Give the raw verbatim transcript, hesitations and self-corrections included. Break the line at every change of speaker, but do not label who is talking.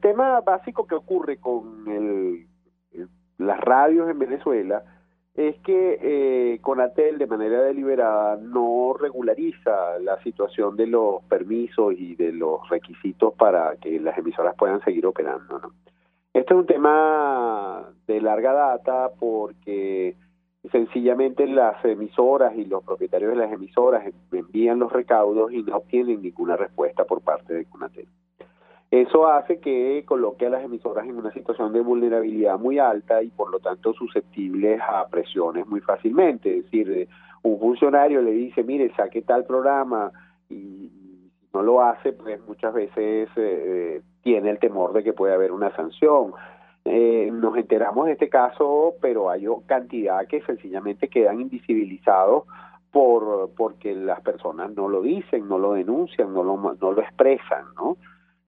tema básico que ocurre con el, el, las radios en Venezuela es que eh, Conatel de manera deliberada no regulariza la situación de los permisos y de los requisitos para que las emisoras puedan seguir operando, ¿no? Este es un tema de larga data porque sencillamente las emisoras y los propietarios de las emisoras envían los recaudos y no obtienen ninguna respuesta por parte de Conatel. Eso hace que coloque a las emisoras en una situación de vulnerabilidad muy alta y por lo tanto susceptibles a presiones muy fácilmente. Es decir, un funcionario le dice, mire, saque tal programa y si no lo hace, pues muchas veces eh, tiene el temor de que puede haber una sanción. Eh, nos enteramos de este caso, pero hay cantidad que sencillamente quedan invisibilizados por porque las personas no lo dicen, no lo denuncian, no lo, no lo expresan, ¿no?